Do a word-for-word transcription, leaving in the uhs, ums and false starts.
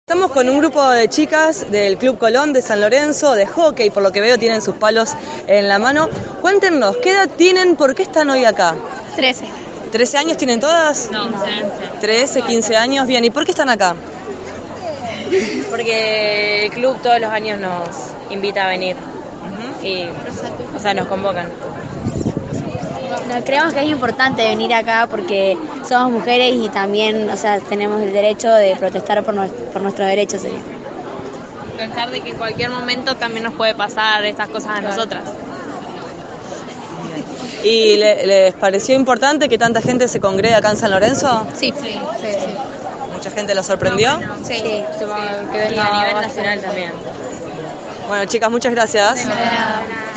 Estamos con un grupo de chicas del Club Colón de San Lorenzo, de hockey, por lo que veo tienen sus palos en la mano. Cuéntenos, ¿qué edad tienen? ¿Por qué están hoy acá? Trece. ¿trece años tienen todas? No, trece, quince años. Bien, ¿y por qué están acá? Porque el club todos los años nos invita a venir y, o sea, nos convocan. No, creemos que es importante venir acá porque somos mujeres y también, o sea, tenemos el derecho de protestar por, no, por nuestros derechos. ¿Sí? Pensar de que en cualquier momento también nos puede pasar estas cosas a nosotras. ¿Y le, les pareció importante que tanta gente se congregue acá en San Lorenzo? Sí, sí, sí. sí. ¿Mucha gente lo sorprendió? Sí, Sí, supongo que y a nivel nacional también. Bueno, chicas, muchas gracias. De nada.